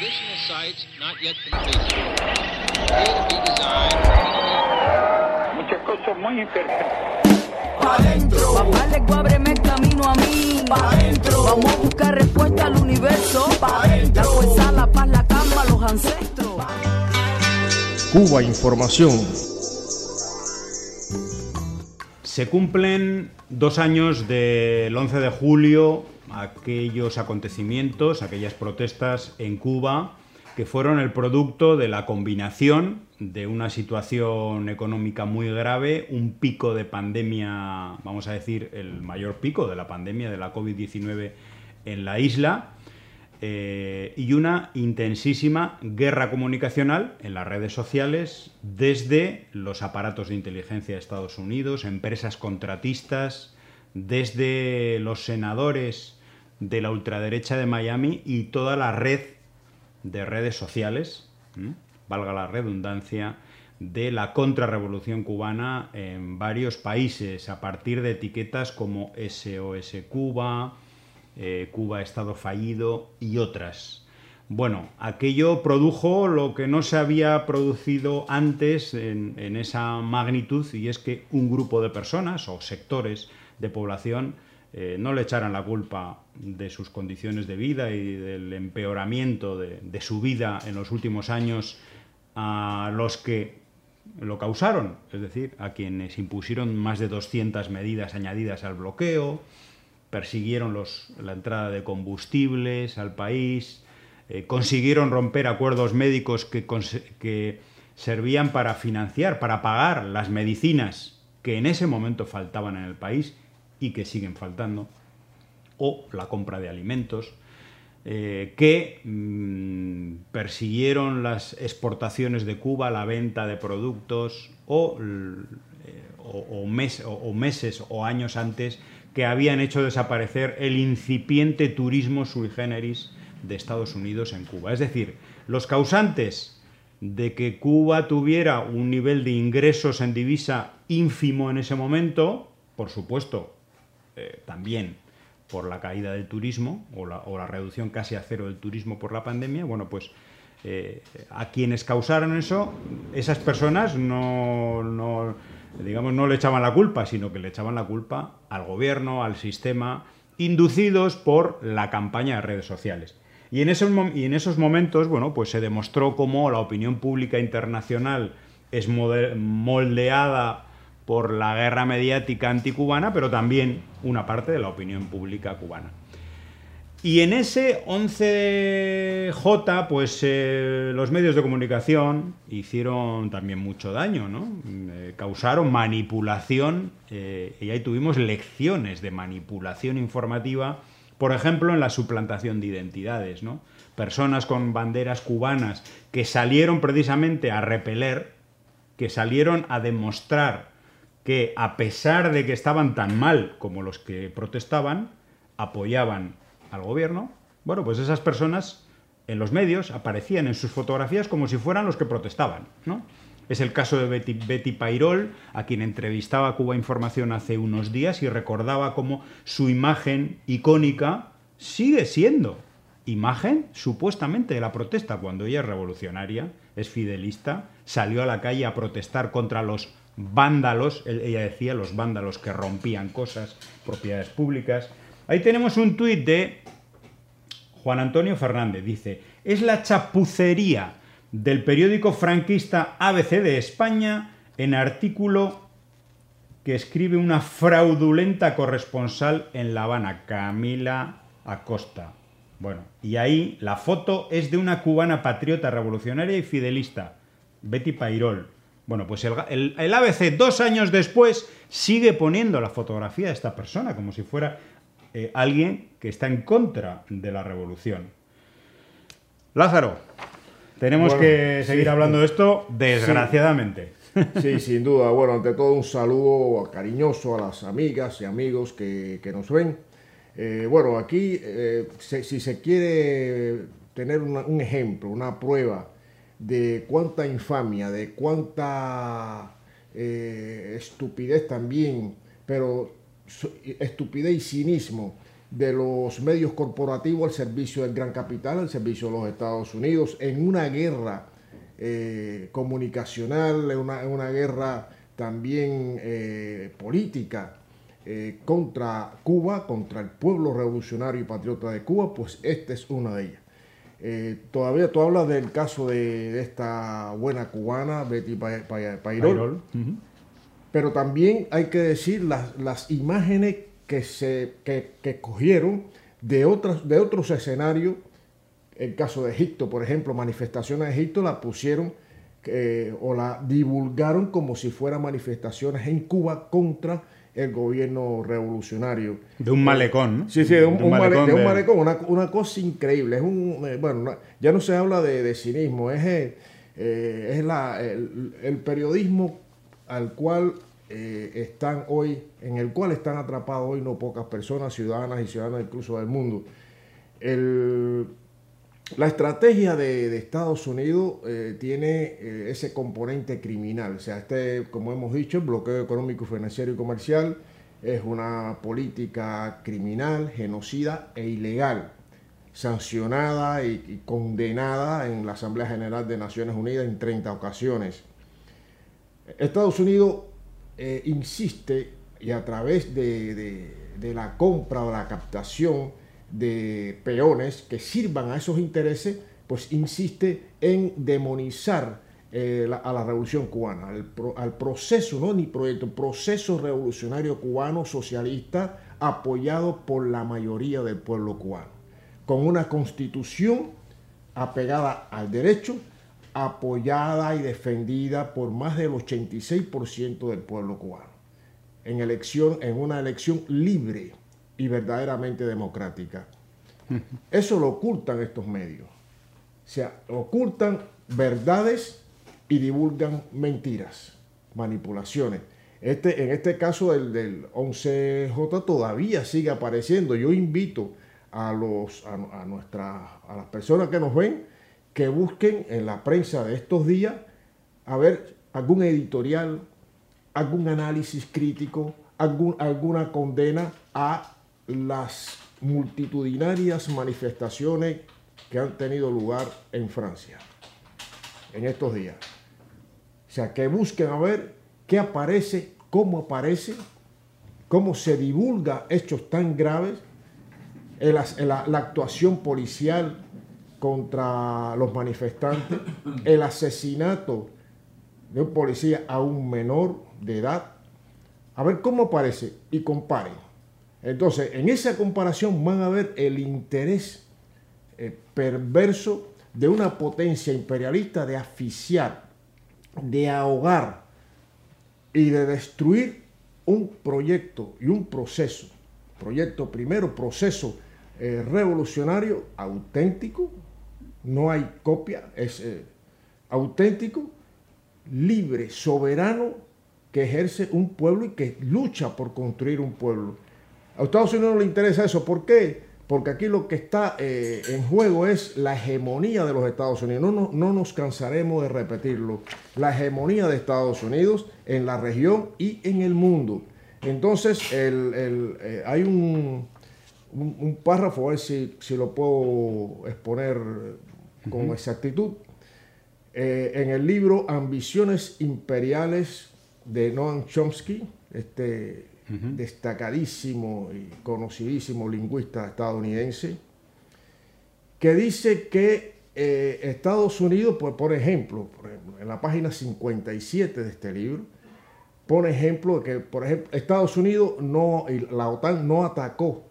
Additional sites not yet completed. Appear to be designed. Muchas cosas muy interesantes. Pa' dentro. Papá le ábreme el camino a mí. Pa' dentro. Vamos a buscar respuesta al universo. Pa' dentro. La fuerza, la paz, la calma, los ancestros. Cuba Información. Se cumplen 2 años del 11 de julio, aquellos acontecimientos, aquellas protestas en Cuba que fueron el producto de la combinación de una situación económica muy grave, un pico de pandemia, vamos a decir, el mayor pico de la pandemia de la COVID-19 en la isla, y una intensísima guerra comunicacional en las redes sociales desde los aparatos de inteligencia de Estados Unidos, empresas contratistas, desde los senadores de la ultraderecha de Miami y toda la red de redes sociales, valga la redundancia, de la contrarrevolución cubana en varios países, a partir de etiquetas como SOS Cuba, Cuba Estado fallido y otras. Bueno, aquello produjo lo que no se había producido antes en esa magnitud, y es que un grupo de personas o sectores de población no le echaran la culpa de sus condiciones de vida y del empeoramiento de su vida en los últimos años a los que lo causaron, es decir, a quienes impusieron más de 200 medidas añadidas al bloqueo, persiguieron la entrada de combustibles al país, consiguieron romper acuerdos médicos que servían para financiar, para pagar las medicinas que en ese momento faltaban en el país y que siguen faltando, o la compra de alimentos, que persiguieron las exportaciones de Cuba, la venta de productos, o meses o años antes, que habían hecho desaparecer el incipiente turismo sui generis de Estados Unidos en Cuba. Es decir, los causantes de que Cuba tuviera un nivel de ingresos en divisa ínfimo en ese momento, por supuesto, también por la caída del turismo o la reducción casi a cero del turismo por la pandemia, bueno, pues a quienes causaron eso, esas personas no le echaban la culpa, sino que le echaban la culpa al gobierno, al sistema, inducidos por la campaña de redes sociales. Y en esos momentos, bueno, pues se demostró cómo la opinión pública internacional es moldeada por la guerra mediática anticubana, pero también una parte de la opinión pública cubana. Y en ese 11J, pues los medios de comunicación hicieron también mucho daño, ¿no? Causaron manipulación, y ahí tuvimos lecciones de manipulación informativa, por ejemplo, en la suplantación de identidades, ¿no? Personas con banderas cubanas que salieron precisamente a repeler, que salieron a demostrar que, a pesar de que estaban tan mal como los que protestaban, apoyaban al gobierno. Bueno, pues esas personas en los medios aparecían en sus fotografías como si fueran los que protestaban, ¿no? Es el caso de Betty Pairol, a quien entrevistaba Cuba Información hace unos días y recordaba cómo su imagen icónica sigue siendo imagen supuestamente de la protesta, cuando ella es revolucionaria, es fidelista, salió a la calle a protestar contra los vándalos, ella decía, los vándalos que rompían cosas, propiedades públicas. Ahí tenemos un tuit de Juan Antonio Fernández, dice: es la chapucería del periódico franquista ABC de España en artículo que escribe una fraudulenta corresponsal en La Habana, Camila Acosta. Bueno, y ahí la foto es de una cubana patriota revolucionaria y fidelista, Betty Pairol. Bueno, pues el ABC 2 años después sigue poniendo la fotografía de esta persona como si fuera alguien que está en contra de la revolución. Lázaro, tenemos que seguir hablando de esto, desgraciadamente. Sí, sin duda. Bueno, ante todo un saludo cariñoso a las amigas y amigos que nos ven. Bueno, aquí si se quiere tener un ejemplo, una prueba de cuánta infamia, de cuánta estupidez también, pero estupidez y cinismo de los medios corporativos al servicio del gran capital, al servicio de los Estados Unidos, en una guerra comunicacional, en una guerra también política contra Cuba, contra el pueblo revolucionario y patriota de Cuba, pues esta es una de ellas. Todavía tú hablas del caso de esta buena cubana, Betty Pairol, pero también hay que decir las imágenes que cogieron de otros escenarios. El caso de Egipto, por ejemplo, manifestaciones de Egipto la pusieron o la divulgaron como si fueran manifestaciones en Cuba contra el gobierno revolucionario. De un malecón, ¿no? Sí, de un malecón, una cosa increíble. Ya no se habla de cinismo, es el periodismo al cual en el cual están atrapados hoy no pocas personas, ciudadanas y ciudadanos incluso del mundo. La estrategia de Estados Unidos tiene ese componente criminal. O sea, como hemos dicho, el bloqueo económico, financiero y comercial es una política criminal, genocida e ilegal, sancionada y condenada en la Asamblea General de Naciones Unidas en 30 ocasiones. Estados Unidos insiste, y a través de la compra o la captación de peones que sirvan a esos intereses, pues insiste en demonizar a la revolución cubana, al proceso, no ni proyecto, proceso revolucionario cubano socialista apoyado por la mayoría del pueblo cubano, con una constitución apegada al derecho, apoyada y defendida por más del 86% del pueblo cubano, en una elección libre y verdaderamente democrática. Eso lo ocultan estos medios. O sea, ocultan verdades y divulgan mentiras, manipulaciones. En este caso del 11J todavía sigue apareciendo. Yo invito a las personas que nos ven que busquen en la prensa de estos días a ver algún editorial, algún análisis crítico, alguna condena a las multitudinarias manifestaciones que han tenido lugar en Francia en estos días. O sea, que busquen a ver qué aparece, cómo se divulga hechos tan graves, la actuación policial contra los manifestantes, el asesinato de un policía a un menor de edad. A ver cómo aparece y comparen. Entonces, en esa comparación van a ver el interés perverso de una potencia imperialista de asfixiar, de ahogar y de destruir un proyecto y un proceso. Proceso revolucionario auténtico, no hay copia, es auténtico, libre, soberano, que ejerce un pueblo y que lucha por construir un pueblo. A Estados Unidos no le interesa eso. ¿Por qué? Porque aquí lo que está en juego es la hegemonía de los Estados Unidos. No nos cansaremos de repetirlo. La hegemonía de Estados Unidos en la región y en el mundo. Entonces, hay un párrafo, a ver si lo puedo exponer con exactitud. En el libro Ambiciones Imperiales de Noam Chomsky, destacadísimo y conocidísimo lingüista estadounidense, que dice que Estados Unidos, pues, por ejemplo, en la página 57 de este libro, pone ejemplo de que, por ejemplo, Estados Unidos y la OTAN no atacó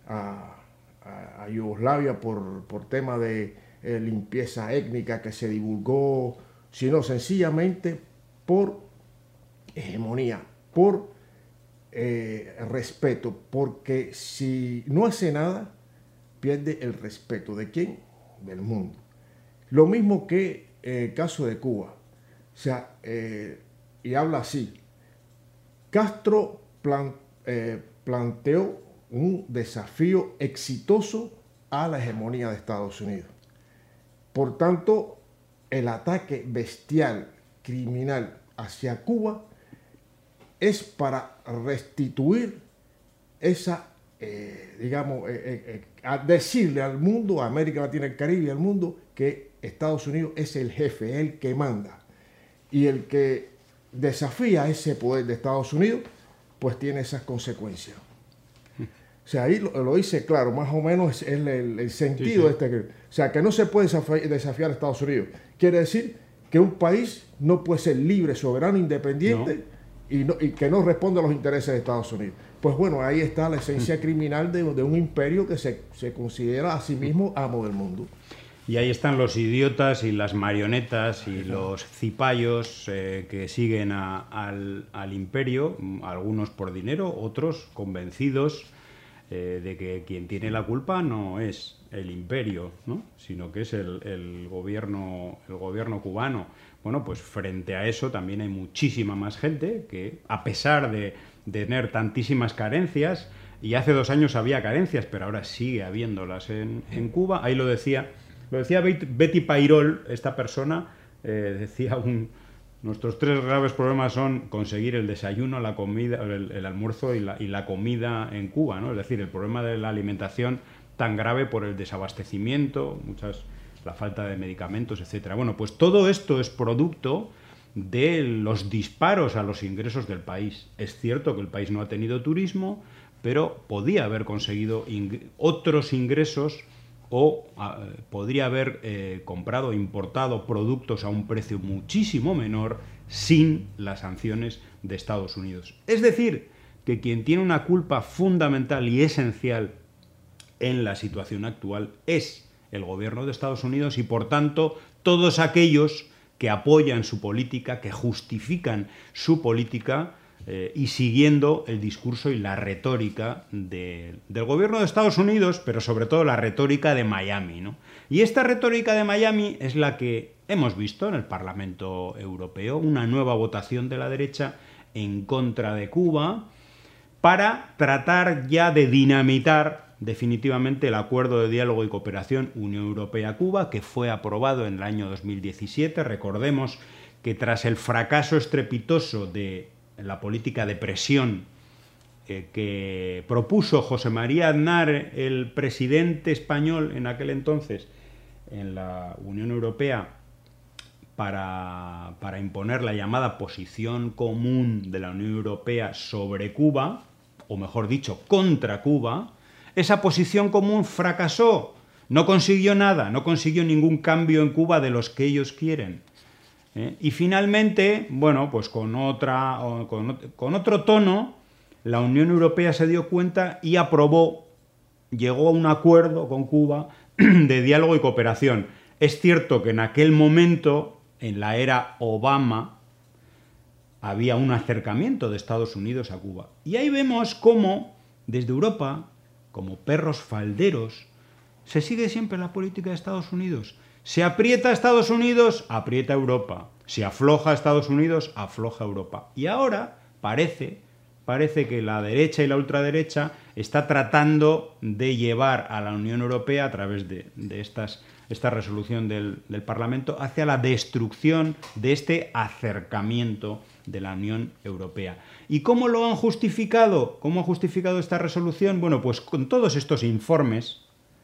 a Yugoslavia por tema de limpieza étnica que se divulgó, sino sencillamente por hegemonía, por respeto, porque si no hace nada, pierde el respeto. ¿De quién? Del mundo. Lo mismo que el caso de Cuba. O sea, y habla así: Castro planteó un desafío exitoso a la hegemonía de Estados Unidos. Por tanto, el ataque bestial, criminal hacia Cuba es para restituir esa a decirle al mundo, a América Latina, el Caribe y al mundo, que Estados Unidos es el jefe, el que manda. Y el que desafía ese poder de Estados Unidos, pues tiene esas consecuencias. O sea, ahí lo dice claro, más o menos es el sentido sí. O sea, que no se puede desafiar a Estados Unidos. Quiere decir que un país no puede ser libre, soberano, independiente y que no responde a los intereses de Estados Unidos. Pues bueno, ahí está la esencia criminal de un imperio que se considera a sí mismo amo del mundo. Y ahí están los idiotas y las marionetas y los cipayos que siguen al imperio, algunos por dinero, otros convencidos de que quien tiene la culpa no es el imperio, ¿no? Sino que es el gobierno cubano. Bueno, pues frente a eso también hay muchísima más gente que, a pesar de tener tantísimas carencias, y hace 2 años había carencias, pero ahora sigue habiéndolas en Cuba. Ahí lo decía Betty Pairol, esta persona, decía nuestros 3 graves problemas son conseguir el desayuno, la comida, el almuerzo y la comida en Cuba, ¿no? Es decir, el problema de la alimentación tan grave por el desabastecimiento, la falta de medicamentos, etcétera. Bueno, pues todo esto es producto de los disparos a los ingresos del país. Es cierto que el país no ha tenido turismo, pero podía haber conseguido otros ingresos o podría haber comprado o importado productos a un precio muchísimo menor sin las sanciones de Estados Unidos. Es decir, que quien tiene una culpa fundamental y esencial en la situación actual es el gobierno de Estados Unidos y, por tanto, todos aquellos que apoyan su política, que justifican su política y siguiendo el discurso y la retórica del gobierno de Estados Unidos, pero sobre todo la retórica de Miami, ¿no? Y esta retórica de Miami es la que hemos visto en el Parlamento Europeo, una nueva votación de la derecha en contra de Cuba para tratar ya de dinamitar definitivamente el acuerdo de diálogo y cooperación Unión Europea-Cuba, que fue aprobado en el año 2017. Recordemos que tras el fracaso estrepitoso de la política de presión que propuso José María Aznar, el presidente español en aquel entonces en la Unión Europea, para imponer la llamada posición común de la Unión Europea sobre Cuba, o mejor dicho, contra Cuba, esa posición común fracasó, no consiguió nada, no consiguió ningún cambio en Cuba de los que ellos quieren. Y finalmente, bueno, pues con otro tono, la Unión Europea se dio cuenta y llegó a un acuerdo con Cuba de diálogo y cooperación. Es cierto que en aquel momento, en la era Obama, había un acercamiento de Estados Unidos a Cuba. Y ahí vemos cómo, desde Europa, como perros falderos, se sigue siempre la política de Estados Unidos. Se aprieta a Estados Unidos, aprieta a Europa. Se afloja a Estados Unidos, afloja a Europa. Y ahora parece que la derecha y la ultraderecha está tratando de llevar a la Unión Europea, a través de esta resolución del Parlamento, hacia la destrucción de este acercamiento de la Unión Europea. ¿Y cómo lo han justificado? ¿Cómo ha justificado esta resolución? Bueno, pues con todos estos informes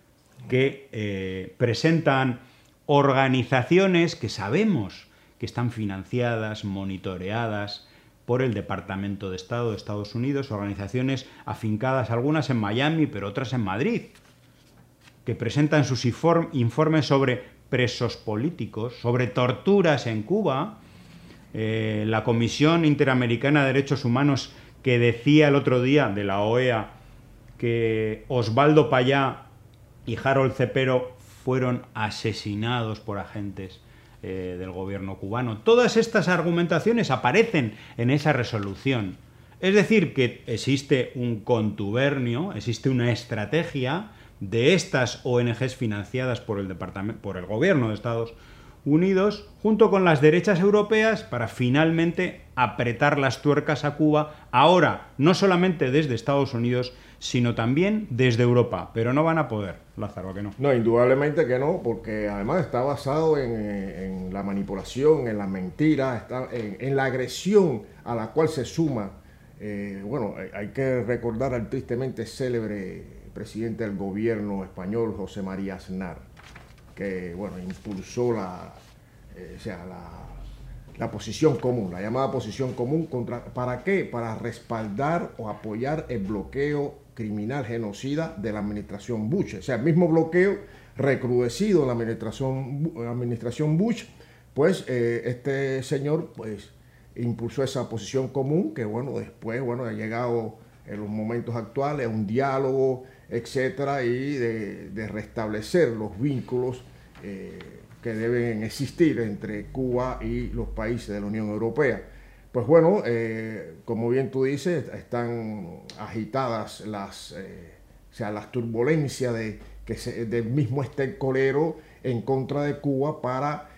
que presentan organizaciones que sabemos que están financiadas, monitoreadas por el Departamento de Estado de Estados Unidos, organizaciones afincadas algunas en Miami, pero otras en Madrid, que presentan sus informes sobre presos políticos, sobre torturas en Cuba. La Comisión Interamericana de Derechos Humanos, que decía el otro día, de la OEA, que Osvaldo Payá y Harold Cepero fueron asesinados por agentes del gobierno cubano. Todas estas argumentaciones aparecen en esa resolución. Es decir, que existe un contubernio, existe una estrategia de estas ONGs financiadas por el gobierno de Estados Unidos, junto con las derechas europeas, para finalmente apretar las tuercas a Cuba, ahora no solamente desde Estados Unidos, sino también desde Europa. Pero no van a poder, Lázaro, ¿a que no? No, indudablemente que no, porque además está basado en la manipulación, en la mentira, en la agresión a la cual se suma Bueno, hay que recordar al tristemente célebre presidente del gobierno español, José María Aznar, que, bueno, impulsó la posición común, la llamada posición común, ¿para qué? Para respaldar o apoyar el bloqueo criminal genocida de la administración Bush. O sea, el mismo bloqueo recrudecido en la administración Bush, pues este señor pues impulsó esa posición común que, bueno, después, bueno, ha llegado en los momentos actuales a un diálogo, etcétera, y de restablecer los vínculos que deben existir entre Cuba y los países de la Unión Europea. Pues bueno, como bien tú dices, están agitadas las turbulencias del mismo estercolero en contra de Cuba para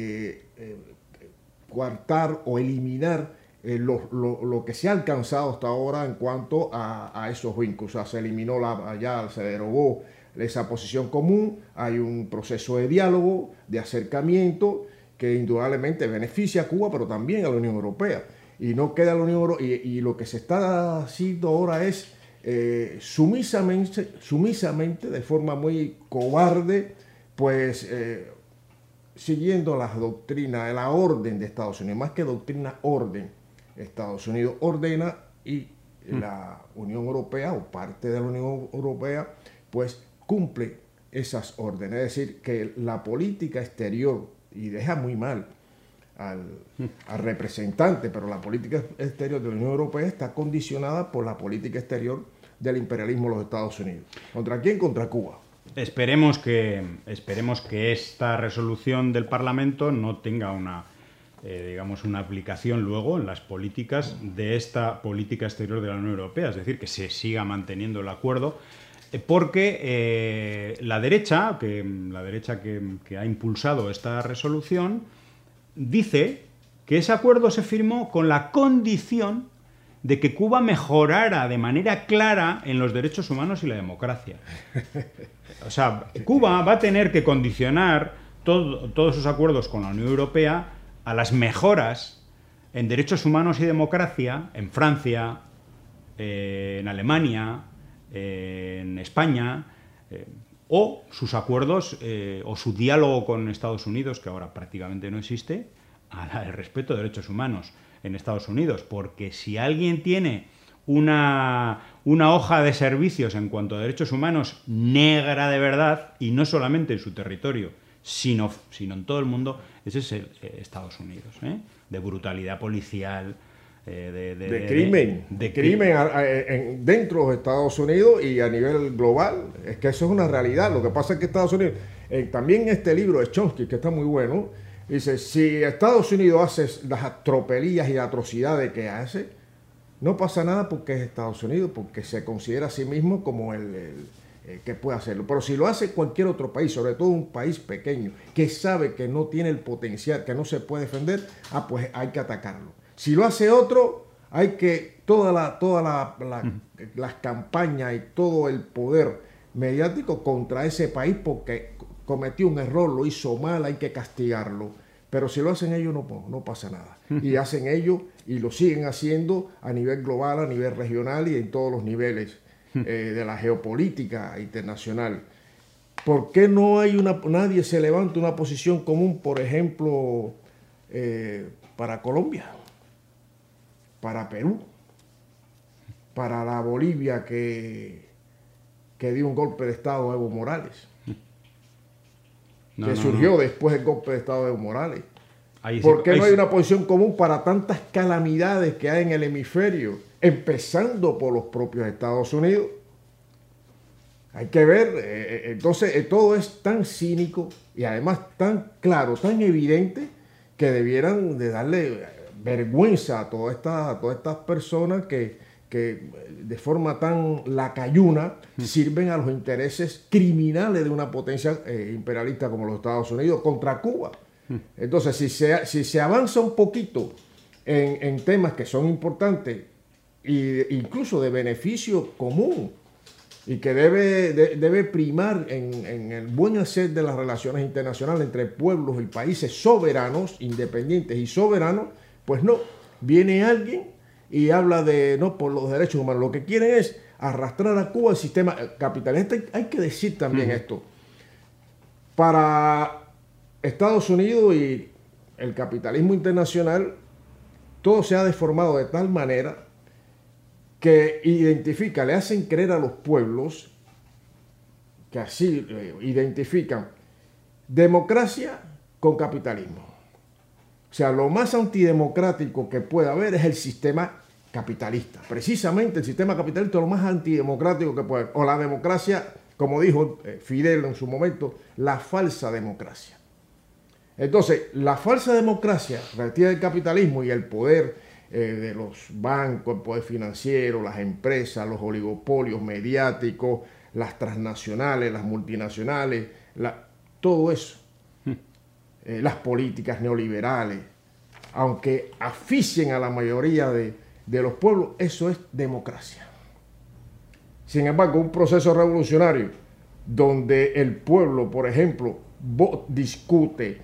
coartar o eliminar lo que se ha alcanzado hasta ahora en cuanto a esos vínculos. O sea, se eliminó se derogó esa posición común, hay un proceso de diálogo, de acercamiento, que indudablemente beneficia a Cuba, pero también a la Unión Europea. Y no queda la Unión Europea, y lo que se está haciendo ahora es sumisamente, de forma muy cobarde, pues siguiendo las doctrinas, la orden de Estados Unidos, más que doctrina, orden. Estados Unidos ordena y la Unión Europea, o parte de la Unión Europea, pues cumple esas órdenes. Es decir, que la política exterior, y deja muy mal al representante, pero la política exterior de la Unión Europea está condicionada por la política exterior del imperialismo de los Estados Unidos. ¿Contra quién? Contra Cuba. Esperemos que esta resolución del Parlamento no tenga una aplicación luego en las políticas de esta política exterior de la Unión Europea, es decir, que se siga manteniendo el acuerdo, porque la derecha que ha impulsado esta resolución dice que ese acuerdo se firmó con la condición de que Cuba mejorara de manera clara en los derechos humanos y la democracia. O sea, Cuba va a tener que condicionar todos sus acuerdos con la Unión Europea a las mejoras en derechos humanos y democracia en Francia, en Alemania, en España, o sus acuerdos o su diálogo con Estados Unidos, que ahora prácticamente no existe, al respeto de derechos humanos en Estados Unidos. Porque si alguien tiene una hoja de servicios en cuanto a derechos humanos negra de verdad, y no solamente en su territorio, sino en todo el mundo, ese es Estados Unidos, de brutalidad policial, de crimen dentro de los Estados Unidos y a nivel global. Es que eso es una realidad. Lo que pasa es que Estados Unidos, también este libro de Chomsky, que está muy bueno, dice, si Estados Unidos hace las tropelías y atrocidades que hace, no pasa nada porque es Estados Unidos, porque se considera a sí mismo como el que puede hacerlo. Pero si lo hace cualquier otro país, sobre todo un país pequeño, que sabe que no tiene el potencial, que no se puede defender, pues hay que atacarlo. Si lo hace otro, hay que las campañas y todo el poder mediático contra ese país porque cometió un error, lo hizo mal, hay que castigarlo. Pero si lo hacen ellos, no pasa nada. Y hacen ellos y lo siguen haciendo a nivel global, a nivel regional y en todos los niveles de la geopolítica internacional. ¿Por qué no hay nadie se levanta una posición común, por ejemplo, para Colombia, para Perú, para la Bolivia que dio un golpe de Estado a Evo Morales? Surgió después del golpe de Estado de Evo Morales. ¿Por qué no hay una posición común para tantas calamidades que hay en el hemisferio, empezando por los propios Estados Unidos? Hay que ver, entonces todo es tan cínico y además tan claro, tan evidente, que debieran de darle vergüenza a todas estas personas que de forma tan lacayuna sirven a los intereses criminales de una potencia imperialista como los Estados Unidos contra Cuba. Entonces, si se avanza un poquito en temas que son importantes e incluso de beneficio común y que debe primar en el buen hacer de las relaciones internacionales entre pueblos y países soberanos, independientes y soberanos, pues no, viene alguien y habla de no por los derechos humanos. Lo que quieren es arrastrar a Cuba al sistema capitalista. Hay que decir también esto. Para Estados Unidos y el capitalismo internacional, todo se ha deformado de tal manera que le hacen creer a los pueblos que así identifican democracia con capitalismo. O sea, lo más antidemocrático que puede haber es el sistema capitalista. Precisamente el sistema capitalista es lo más antidemocrático que puede haber. O la democracia, como dijo Fidel en su momento, la falsa democracia. Entonces, la falsa democracia retiene el capitalismo y el poder de los bancos, el poder financiero, las empresas, los oligopolios mediáticos, las transnacionales, las multinacionales, todo eso. Las políticas neoliberales, aunque asfixien a la mayoría de los pueblos, eso es democracia. Sin embargo, un proceso revolucionario donde el pueblo, por ejemplo, discute,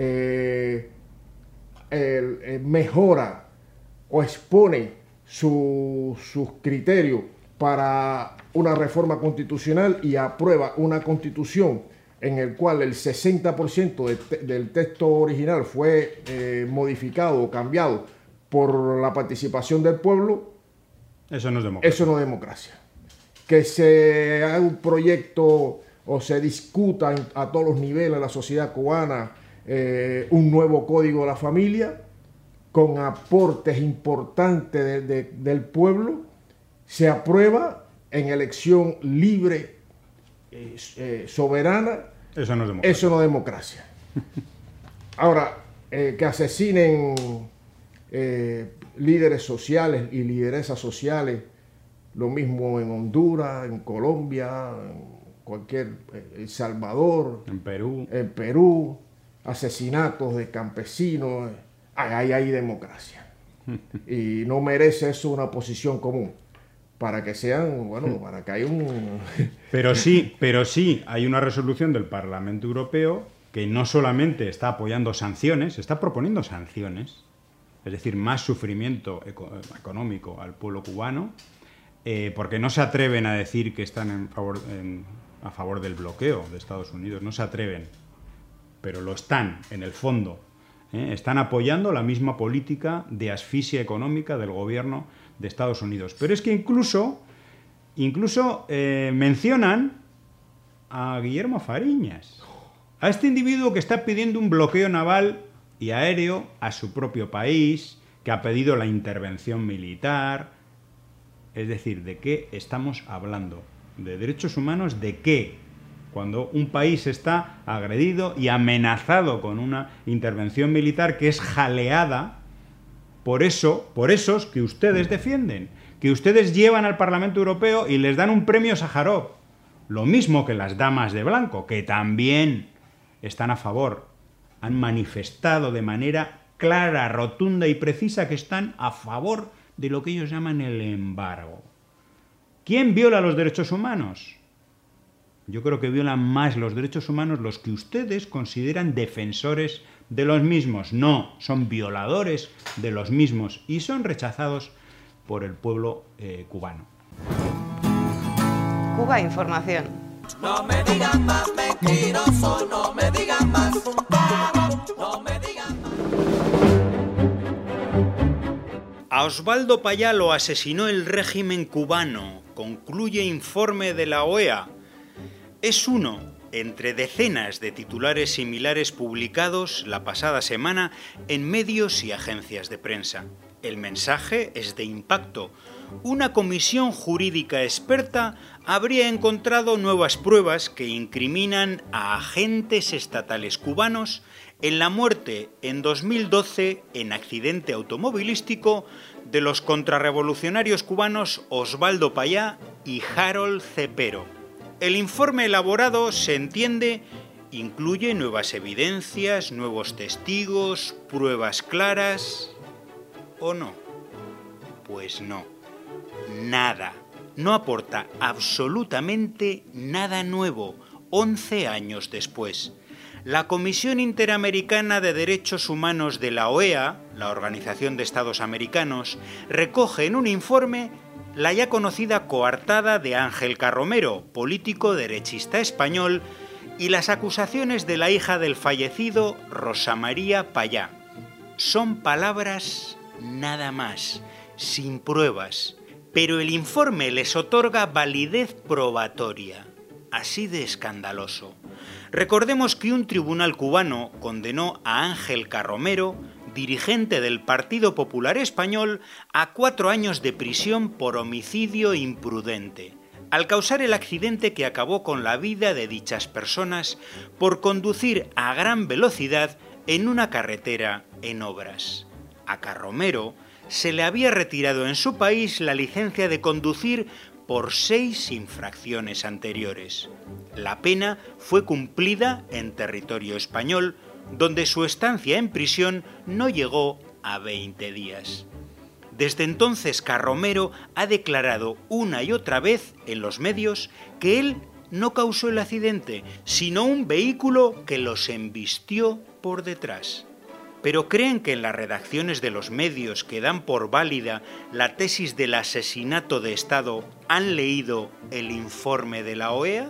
mejora o expone sus criterios para una reforma constitucional y aprueba una constitución en el cual el 60% del texto original fue modificado o cambiado por la participación del pueblo, eso no es democracia. Eso no es democracia. Que se haga un proyecto o se discuta a todos los niveles de la sociedad cubana un nuevo código de la familia con aportes importantes del pueblo, se aprueba en elección libre, soberana. Eso no es democracia. Eso no es democracia. Ahora, que asesinen líderes sociales y lideresas sociales, lo mismo en Honduras, en Colombia, en El Salvador, en Perú, asesinatos de campesinos, ahí hay democracia. Y no merece eso una posición común. Para que sean, bueno, para que haya un... Pero sí, hay una resolución del Parlamento Europeo que no solamente está apoyando sanciones, está proponiendo sanciones, es decir, más sufrimiento económico al pueblo cubano, porque no se atreven a decir que están a favor del bloqueo de Estados Unidos, no se atreven, pero lo están, en el fondo. Están apoyando la misma política de asfixia económica del gobierno de Estados Unidos. Pero es que incluso mencionan a Guillermo Fariñas, a este individuo que está pidiendo un bloqueo naval y aéreo a su propio país, que ha pedido la intervención militar. Es decir, ¿de qué estamos hablando? ¿De derechos humanos de qué? Cuando un país está agredido y amenazado con una intervención militar que es jaleada por esos que ustedes defienden, que ustedes llevan al Parlamento Europeo y les dan un premio Sájarov. Lo mismo que las damas de blanco, que también están a favor. Han manifestado de manera clara, rotunda y precisa que están a favor de lo que ellos llaman el embargo. ¿Quién viola los derechos humanos? Yo creo que violan más los derechos humanos los que ustedes consideran defensores de los mismos. No, son violadores de los mismos y son rechazados por el pueblo cubano. Cuba Información. No me digan más mentiroso, no me digan más. No me digan más. A Osvaldo Payá lo asesinó el régimen cubano, concluye informe de la OEA. Es uno entre decenas de titulares similares publicados la pasada semana en medios y agencias de prensa. El mensaje es de impacto. Una comisión jurídica experta habría encontrado nuevas pruebas que incriminan a agentes estatales cubanos en la muerte en 2012 en accidente automovilístico de los contrarrevolucionarios cubanos Osvaldo Payá y Harold Cepero. El informe elaborado, se entiende, incluye nuevas evidencias, nuevos testigos, pruebas claras... ¿O no? Pues no. Nada. No aporta absolutamente nada nuevo, 11 años después. la Comisión Interamericana de Derechos Humanos de la OEA, la Organización de Estados Americanos, recoge en un informe la ya conocida coartada de Ángel Carromero, político derechista español, y las acusaciones de la hija del fallecido, Rosa María Payá. Son palabras nada más, sin pruebas, pero el informe les otorga validez probatoria. Así de escandaloso. Recordemos que un tribunal cubano condenó a Ángel Carromero, dirigente del Partido Popular Español, a 4 años de prisión por homicidio imprudente, al causar el accidente que acabó con la vida de dichas personas por conducir a gran velocidad en una carretera en obras. A Carromero se le había retirado en su país la licencia de conducir por 6 infracciones anteriores. La pena fue cumplida en territorio español, donde su estancia en prisión no llegó a 20 días. Desde entonces Carromero ha declarado una y otra vez en los medios que él no causó el accidente, sino un vehículo que los embistió por detrás. ¿Pero creen que en las redacciones de los medios que dan por válida la tesis del asesinato de Estado han leído el informe de la OEA?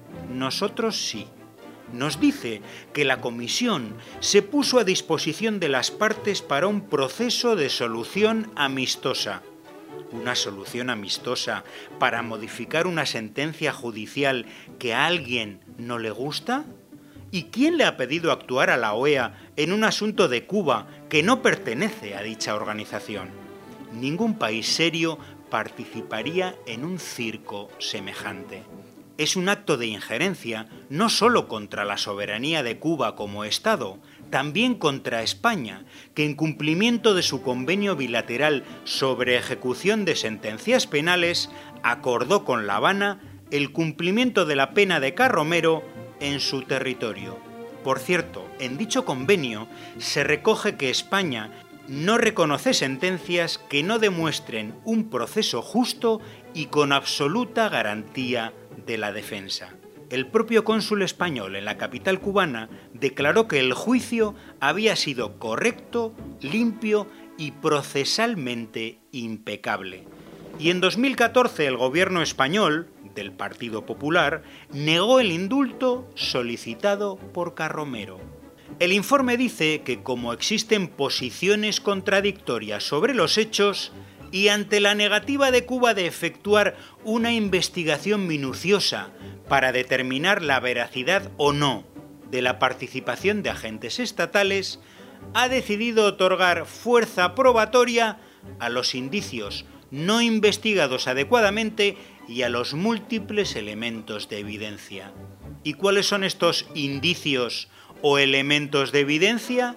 Nosotros sí. Nos dice que la comisión se puso a disposición de las partes para un proceso de solución amistosa. ¿Una solución amistosa para modificar una sentencia judicial que a alguien no le gusta? ¿Y quién le ha pedido actuar a la OEA en un asunto de Cuba que no pertenece a dicha organización? Ningún país serio participaría en un circo semejante. Es un acto de injerencia no solo contra la soberanía de Cuba como Estado, también contra España, que en cumplimiento de su convenio bilateral sobre ejecución de sentencias penales, acordó con La Habana el cumplimiento de la pena de Carromero en su territorio. Por cierto, en dicho convenio se recoge que España no reconoce sentencias que no demuestren un proceso justo y con absoluta garantía de la defensa. El propio cónsul español en la capital cubana declaró que el juicio había sido correcto, limpio y procesalmente impecable. Y en 2014 el gobierno español, del Partido Popular, negó el indulto solicitado por Carromero. El informe dice que como existen posiciones contradictorias sobre los hechos y ante la negativa de Cuba de efectuar una investigación minuciosa para determinar la veracidad o no de la participación de agentes estatales, ha decidido otorgar fuerza probatoria a los indicios no investigados adecuadamente y a los múltiples elementos de evidencia. ¿Y cuáles son estos indicios o elementos de evidencia?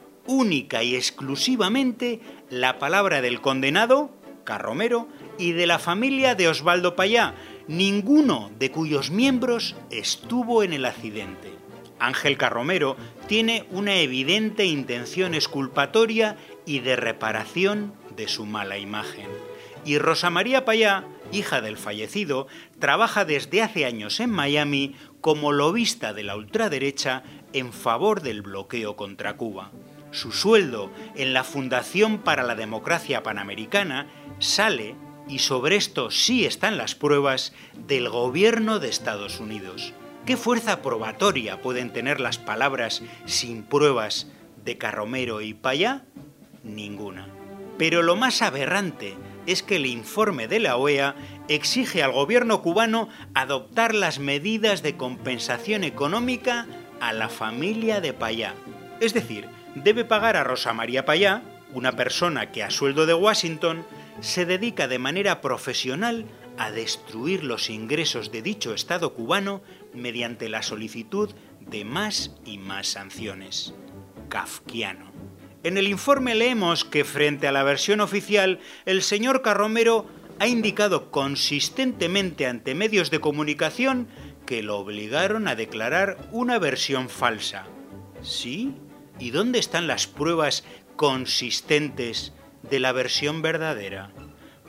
Única y exclusivamente la palabra del condenado, Carromero, y de la familia de Osvaldo Payá, ninguno de cuyos miembros estuvo en el accidente. Ángel Carromero tiene una evidente intención exculpatoria y de reparación de su mala imagen. Y Rosa María Payá, hija del fallecido, trabaja desde hace años en Miami como lobista de la ultraderecha en favor del bloqueo contra Cuba. Su sueldo en la Fundación para la Democracia Panamericana sale, y sobre esto sí están las pruebas, del gobierno de Estados Unidos. ¿Qué fuerza probatoria pueden tener las palabras sin pruebas de Carromero y Payá? Ninguna. Pero lo más aberrante es que el informe de la OEA exige al gobierno cubano adoptar las medidas de compensación económica a la familia de Payá. Es decir, debe pagar a Rosa María Payá, una persona que a sueldo de Washington se dedica de manera profesional a destruir los ingresos de dicho Estado cubano mediante la solicitud de más y más sanciones. Kafkiano. En el informe leemos que frente a la versión oficial, el señor Carromero ha indicado consistentemente ante medios de comunicación que lo obligaron a declarar una versión falsa. ¿Sí? ¿Y dónde están las pruebas consistentes de la versión verdadera?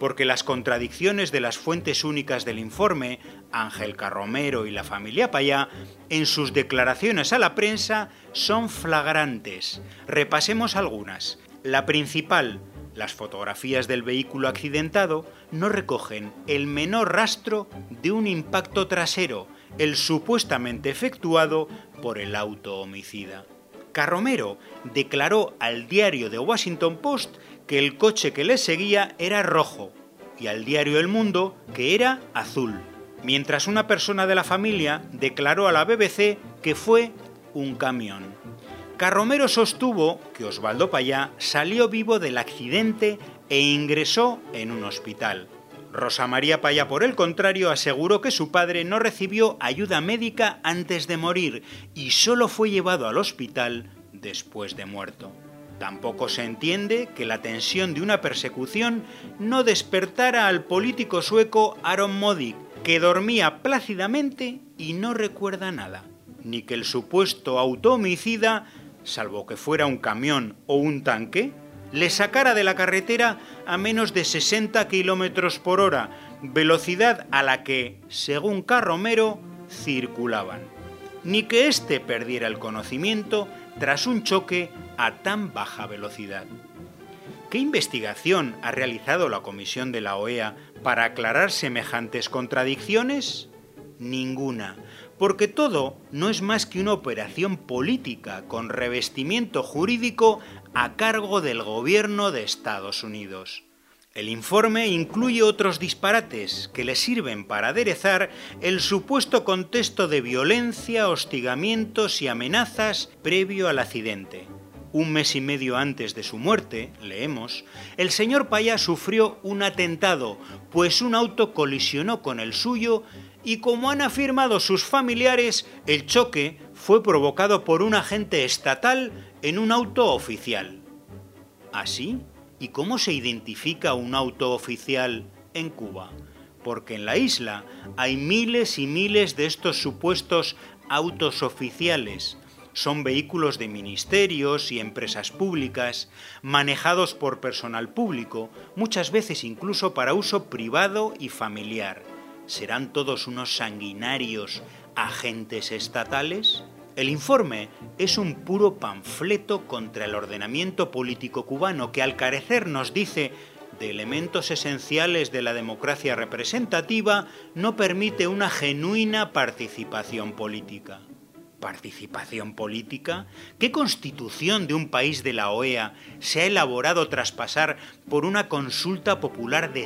porque las contradicciones de las fuentes únicas del informe, Ángel Carromero y la familia Payá, en sus declaraciones a la prensa son flagrantes. Repasemos algunas. La principal, las fotografías del vehículo accidentado, no recogen el menor rastro de un impacto trasero, el supuestamente efectuado por el auto homicida. Carromero declaró al diario The Washington Post que el coche que le seguía era rojo y al diario El Mundo que era azul, mientras una persona de la familia declaró a la BBC que fue un camión. Carromero sostuvo que Osvaldo Payá salió vivo del accidente e ingresó en un hospital. Rosa María Payá, por el contrario, aseguró que su padre no recibió ayuda médica antes de morir y solo fue llevado al hospital después de muerto. Tampoco se entiende que la tensión de una persecución no despertara al político sueco Aron Modig, que dormía plácidamente y no recuerda nada, ni que el supuesto auto-homicida, salvo que fuera un camión o un tanque, le sacara de la carretera a menos de 60 km por hora, velocidad a la que, según Carromero, circulaban, ni que éste perdiera el conocimiento tras un choque a tan baja velocidad. ¿Qué investigación ha realizado la Comisión de la OEA para aclarar semejantes contradicciones? Ninguna, porque todo no es más que una operación política con revestimiento jurídico a cargo del gobierno de Estados Unidos. El informe incluye otros disparates que le sirven para aderezar el supuesto contexto de violencia, hostigamientos y amenazas previo al accidente. Un mes y medio antes de su muerte, leemos, el señor Payá sufrió un atentado, pues un auto colisionó con el suyo y, como han afirmado sus familiares, el choque fue provocado por un agente estatal en un auto oficial. ¿Así? ¿Y cómo se identifica un auto oficial en Cuba? Porque en la isla hay miles y miles de estos supuestos autos oficiales. Son vehículos de ministerios y empresas públicas, manejados por personal público, muchas veces incluso para uso privado y familiar. ¿Serán todos unos sanguinarios agentes estatales? El informe es un puro panfleto contra el ordenamiento político cubano que, al carecer, nos dice, de elementos esenciales de la democracia representativa, no permite una genuina participación política. ¿Participación política? ¿Qué constitución de un país de la OEA se ha elaborado tras pasar por una consulta popular de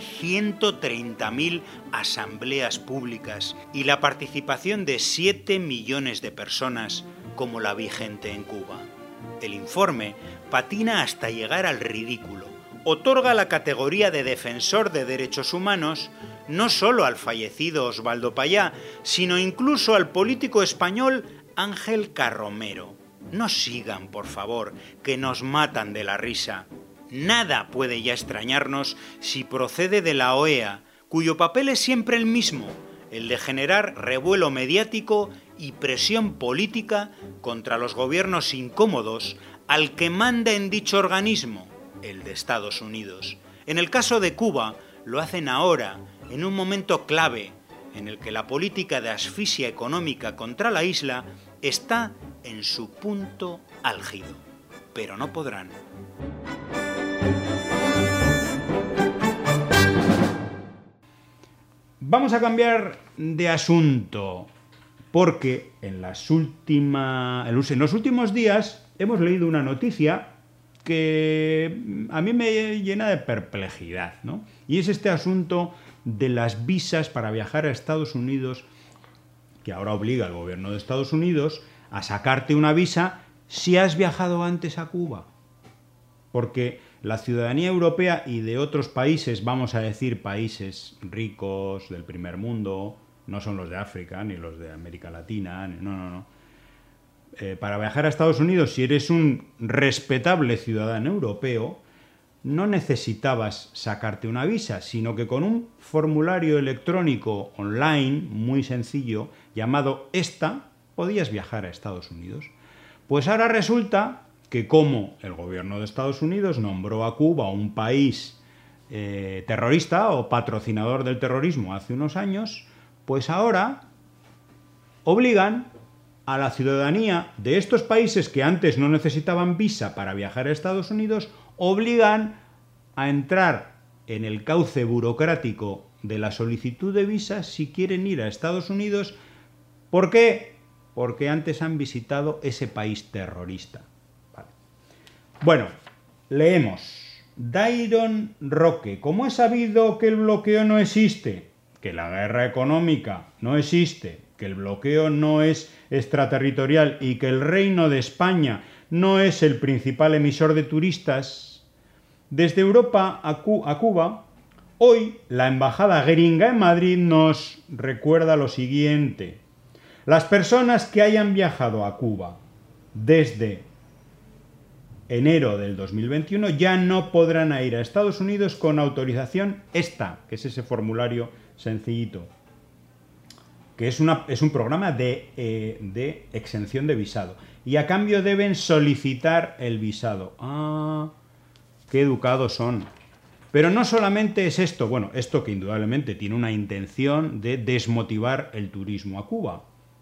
130.000 asambleas públicas y la participación de 7 millones de personas como la vigente en Cuba? El informe patina hasta llegar al ridículo. Otorga la categoría de defensor de derechos humanos no solo al fallecido Osvaldo Payá, sino incluso al político español Ángel Carromero. No sigan, por favor, que nos matan de la risa. Nada puede ya extrañarnos si procede de la OEA, cuyo papel es siempre el mismo, el de generar revuelo mediático y presión política contra los gobiernos incómodos al que manda en dicho organismo, el de Estados Unidos. En el caso de Cuba, lo hacen ahora, en un momento clave, en el que la política de asfixia económica contra la isla está en su punto álgido. Pero no podrán. Vamos a cambiar de asunto, porque en los últimos días hemos leído una noticia que a mí me llena de perplejidad, ¿no? Y es este asunto de las visas para viajar a Estados Unidos, que ahora obliga al gobierno de Estados Unidos a sacarte una visa si has viajado antes a Cuba. Porque la ciudadanía europea y de otros países, vamos a decir países ricos del primer mundo, no son los de África ni los de América Latina, no. Para viajar a Estados Unidos, si eres un respetable ciudadano europeo, no necesitabas sacarte una visa, sino que con un formulario electrónico online muy sencillo llamado ESTA podías viajar a Estados Unidos. Pues ahora resulta que, como el gobierno de Estados Unidos nombró a Cuba un país terrorista o patrocinador del terrorismo hace unos años, pues ahora obligan a la ciudadanía de estos países que antes no necesitaban visa para viajar a Estados Unidos, obligan a entrar en el cauce burocrático de la solicitud de visa si quieren ir a Estados Unidos. ¿Por qué? Porque antes han visitado ese país terrorista. Vale. Bueno, leemos. Dairon Roque. ¿Cómo he sabido que el bloqueo no existe? Que la guerra económica no existe, que el bloqueo no es extraterritorial y que el Reino de España no es el principal emisor de turistas. Desde Europa a Cuba, hoy la embajada gringa en Madrid nos recuerda lo siguiente. Las personas que hayan viajado a Cuba desde enero del 2021 ya no podrán ir a Estados Unidos con autorización esta, que es ese formulario sencillito, que es un programa de exención de visado. Y a cambio deben solicitar el visado. ¡Ah! ¡Qué educados son! Pero no solamente es esto, bueno, esto que indudablemente tiene una intención de desmotivar el turismo a Cuba.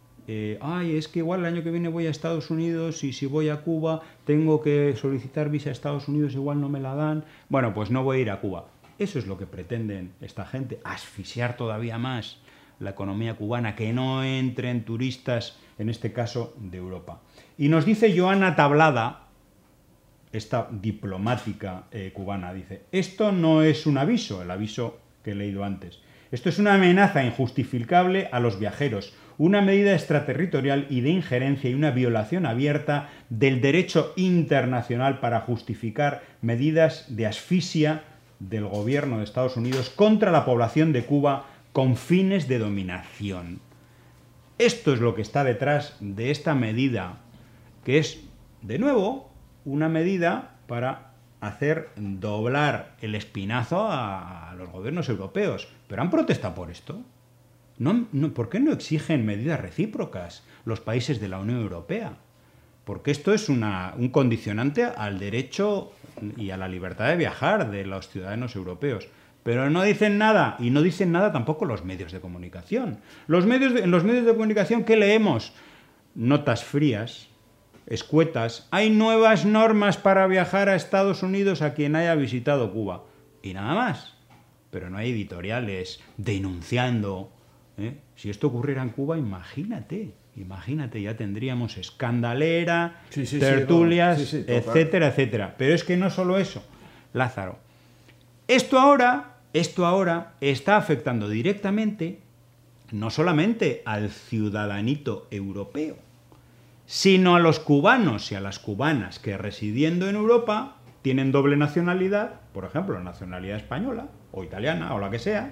Es que igual el año que viene voy a Estados Unidos y si voy a Cuba tengo que solicitar visa a Estados Unidos, igual no me la dan. Bueno, pues no voy a ir a Cuba. Eso es lo que pretenden esta gente, asfixiar todavía más la economía cubana, que no entren turistas, en este caso de Europa. Y nos dice Joana Tablada, esta diplomática cubana, dice, esto no es un aviso, el aviso que he leído antes. Esto es una amenaza injustificable a los viajeros, una medida extraterritorial y de injerencia y una violación abierta del derecho internacional para justificar medidas de asfixia del gobierno de Estados Unidos contra la población de Cuba con fines de dominación. Esto es lo que está detrás de esta medida, que es, de nuevo, una medida para hacer doblar el espinazo a los gobiernos europeos. ¿Pero han protestado por esto? ¿Por qué no exigen medidas recíprocas los países de la Unión Europea? Porque esto es un condicionante al derecho y a la libertad de viajar de los ciudadanos europeos. Pero no dicen nada, y no dicen nada tampoco los medios de comunicación. En los medios de comunicación, ¿qué leemos? Notas frías, escuetas. Hay nuevas normas para viajar a Estados Unidos a quien haya visitado Cuba. Y nada más. Pero no hay editoriales denunciando. Si esto ocurriera en Cuba, imagínate, ya tendríamos escandalera, tertulias, etcétera, etcétera. Pero es que no solo eso, Lázaro. Esto ahora está afectando directamente no solamente al ciudadanito europeo, sino a los cubanos y a las cubanas que residiendo en Europa tienen doble nacionalidad, por ejemplo, nacionalidad española o italiana o la que sea,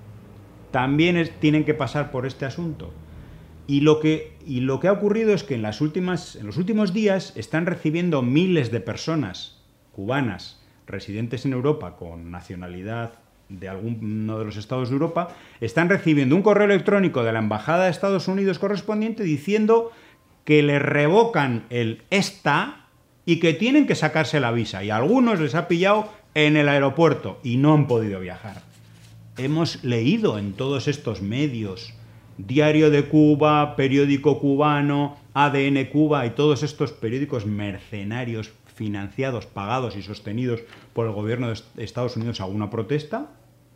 también tienen que pasar por este asunto. Y lo que ha ocurrido es que en los últimos días están recibiendo miles de personas cubanas residentes en Europa con nacionalidad de alguno de los estados de Europa, están recibiendo un correo electrónico de la Embajada de Estados Unidos correspondiente diciendo que les revocan el ESTA y que tienen que sacarse la visa. Y a algunos les ha pillado en el aeropuerto y no han podido viajar. Hemos leído en todos estos medios, Diario de Cuba, Periódico Cubano, ADN Cuba y todos estos periódicos mercenarios financiados, pagados y sostenidos por el gobierno de Estados Unidos, ¿alguna protesta?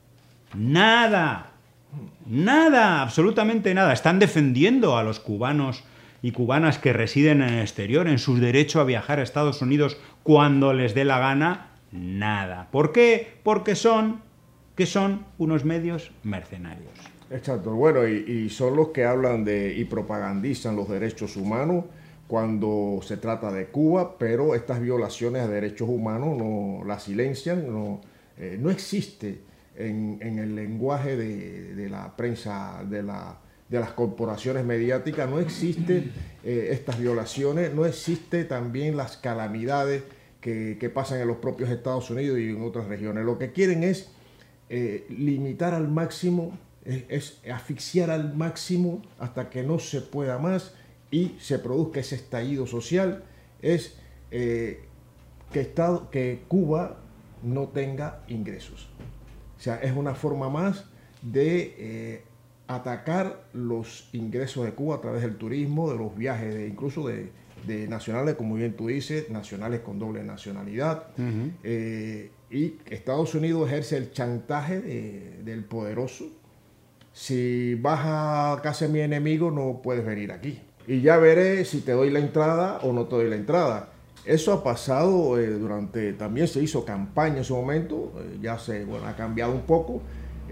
Nada, absolutamente nada. Están defendiendo a los cubanos y cubanas que residen en el exterior en su derecho a viajar a Estados Unidos cuando les dé la gana. Nada. ¿Por qué? Porque son unos medios mercenarios. Exacto. Bueno, y son los que hablan y propagandizan los derechos humanos cuando se trata de Cuba, pero estas violaciones a derechos humanos no las silencian, no existe en el lenguaje de la prensa, de las corporaciones mediáticas, no existe estas violaciones, no existe también las calamidades que pasan en los propios Estados Unidos y en otras regiones. Lo que quieren es limitar al máximo, es asfixiar al máximo hasta que no se pueda más y se produzca ese estallido social, es que Cuba no tenga ingresos. O sea, es una forma más de atacar los ingresos de Cuba a través del turismo, de los viajes, incluso de nacionales, como bien tú dices, nacionales con doble nacionalidad. Y Estados Unidos ejerce el chantaje del poderoso. Si vas a casa de mi enemigo, no puedes venir aquí. Y ya veré si te doy la entrada o no te doy la entrada. Eso ha pasado también se hizo campaña en su momento, ha cambiado un poco.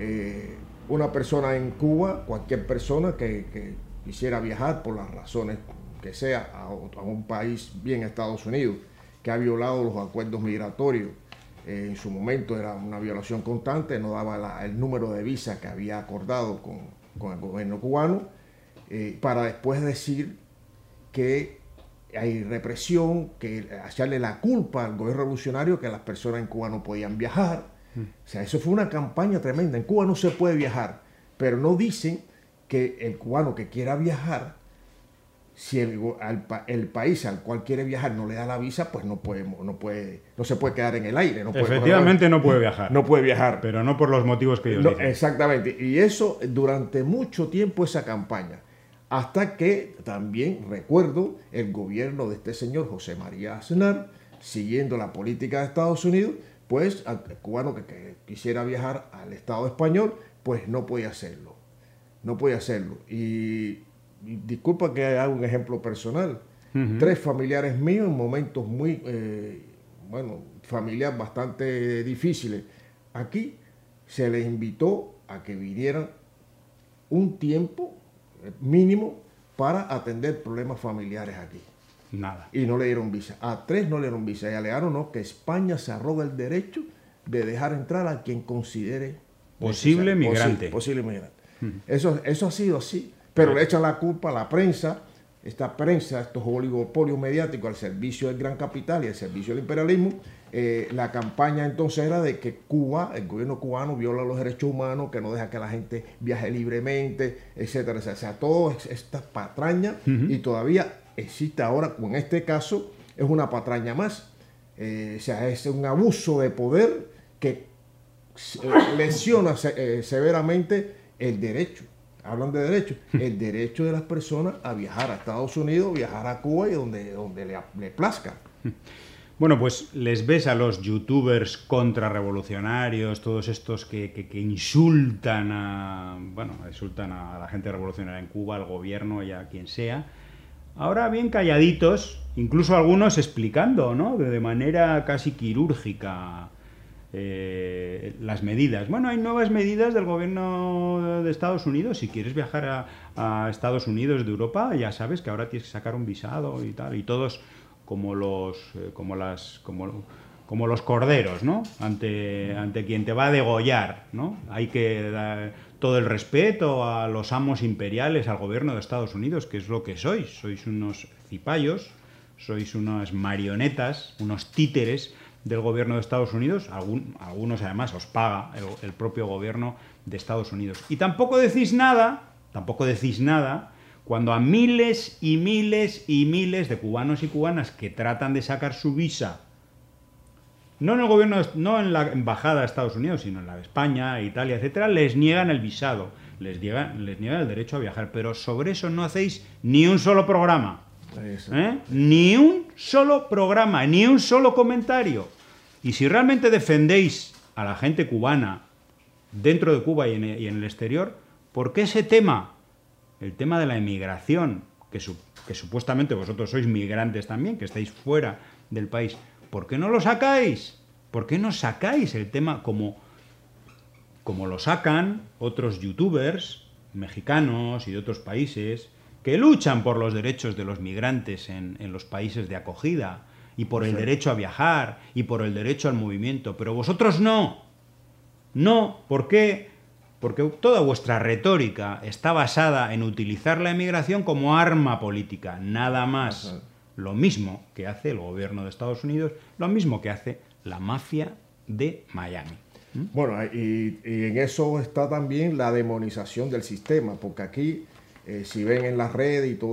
Una persona en Cuba, cualquier persona que quisiera viajar por las razones que sea a un país, bien Estados Unidos, que ha violado los acuerdos migratorios, en su momento era una violación constante, no daba el número de visa que había acordado con el gobierno cubano, para después decir que hay represión, que echarle la culpa al gobierno revolucionario que las personas en Cuba no podían viajar. O sea, eso fue una campaña tremenda. En Cuba no se puede viajar, pero no dicen que el cubano que quiera viajar, si el país al cual quiere viajar no le da la visa, pues no se puede quedar en el aire. Efectivamente no puede viajar. No puede viajar. Pero no por los motivos que ellos dicen. Exactamente. Y eso durante mucho tiempo, esa campaña. Hasta que también, recuerdo, el gobierno de este señor José María Aznar, siguiendo la política de Estados Unidos, pues al cubano que quisiera viajar al Estado español, pues no podía hacerlo. No podía hacerlo. Y disculpa que haga un ejemplo personal. 3 familiares míos en momentos muy, familiares bastante difíciles. Aquí se les invitó a que vinieran un tiempo mínimo para atender problemas familiares aquí. Nada. Y no le dieron visa. A 3 no le dieron visa. Y alegaron que España se arroga el derecho de dejar entrar a quien considere posible migrante. Posible migrante. Eso ha sido así. Pero le echan la culpa a la prensa, estos oligopolios mediáticos al servicio del gran capital y al servicio del imperialismo. La campaña entonces era de que Cuba, el gobierno cubano, viola los derechos humanos, que no deja que la gente viaje libremente, etcétera, etcétera. O sea, todo esta patraña, y todavía existe ahora, como en este caso, es una patraña más. O sea, es un abuso de poder que lesiona severamente el derecho. Hablan de derecho, el derecho de las personas a viajar a Estados Unidos, viajar a Cuba y donde le plazca. Bueno, pues les ves a los youtubers contrarrevolucionarios, todos estos que insultan a la gente revolucionaria en Cuba, al gobierno y a quien sea. Ahora bien calladitos, incluso algunos explicando, ¿no?, de manera casi quirúrgica las medidas. Bueno, hay nuevas medidas del gobierno de Estados Unidos. Si quieres viajar a Estados Unidos de Europa, ya sabes que ahora tienes que sacar un visado y tal, y todos como los corderos, ¿no?, ante quien te va a degollar, ¿no? Hay que dar todo el respeto a los amos imperiales, al gobierno de Estados Unidos, que es lo que sois unos cipayos, sois unas marionetas, unos títeres del gobierno de Estados Unidos. Algunos además os paga el propio gobierno de Estados Unidos. Y tampoco decís nada cuando a miles y miles y miles de cubanos y cubanas que tratan de sacar su visa, no en la embajada de Estados Unidos, sino en la de España, Italia, etcétera, les niegan el visado, les niegan el derecho a viajar, pero sobre eso no hacéis ni un solo programa. Ni un solo programa, ni un solo comentario. Y si realmente defendéis a la gente cubana dentro de Cuba y en el exterior, ¿por qué ese tema, el tema de la emigración, que supuestamente vosotros sois migrantes también, que estáis fuera del país, ¿por qué no lo sacáis? ¿Por qué no sacáis el tema como lo sacan otros youtubers mexicanos y de otros países que luchan por los derechos de los migrantes en los países de acogida y por el derecho a viajar y por el derecho al movimiento? Pero vosotros no. No, ¿por qué? Porque toda vuestra retórica está basada en utilizar la emigración como arma política, nada más. Lo mismo que hace el gobierno de Estados Unidos, lo mismo que hace la mafia de Miami. Bueno, y en eso está también la demonización del sistema, porque aquí, si ven en las redes y todo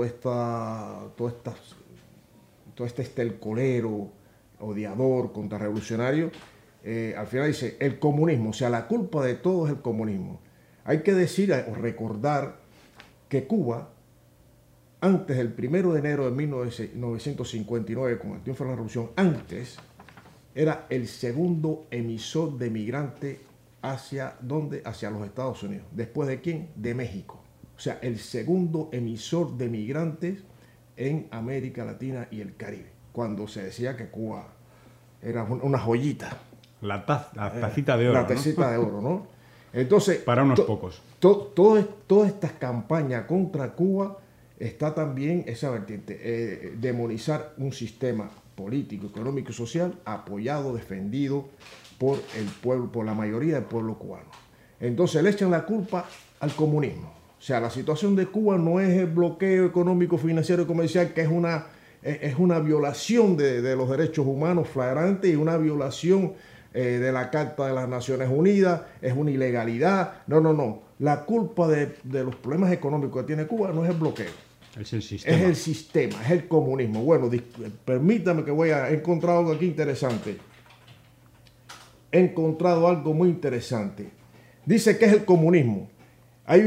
este estelcolero, odiador, contrarrevolucionario, al final dice, el comunismo, o sea, la culpa de todo es el comunismo. Hay que decir o recordar que Cuba, antes del 1 de enero de 1959, con el triunfo de la revolución, antes era el segundo emisor de migrantes hacia ¿dónde? Hacia los Estados Unidos. ¿Después de quién? De México. O sea, el segundo emisor de migrantes en América Latina y el Caribe, cuando se decía que Cuba era una joyita. La tacita de oro. La tacita de oro, ¿no? Entonces, para unos pocos. Todas estas campañas contra Cuba está también esa vertiente, demonizar un sistema político, económico y social apoyado, defendido por el pueblo, por la mayoría del pueblo cubano. Entonces le echan la culpa al comunismo. O sea, la situación de Cuba no es el bloqueo económico, financiero y comercial, que es una violación de los derechos humanos flagrante y una violación de la Carta de las Naciones Unidas, es una ilegalidad. No. La culpa de los problemas económicos que tiene Cuba no es el bloqueo. Es el sistema. Es el sistema, es el comunismo. Bueno, permítame que he encontrado algo aquí interesante. He encontrado algo muy interesante. Dice que es el comunismo. Hay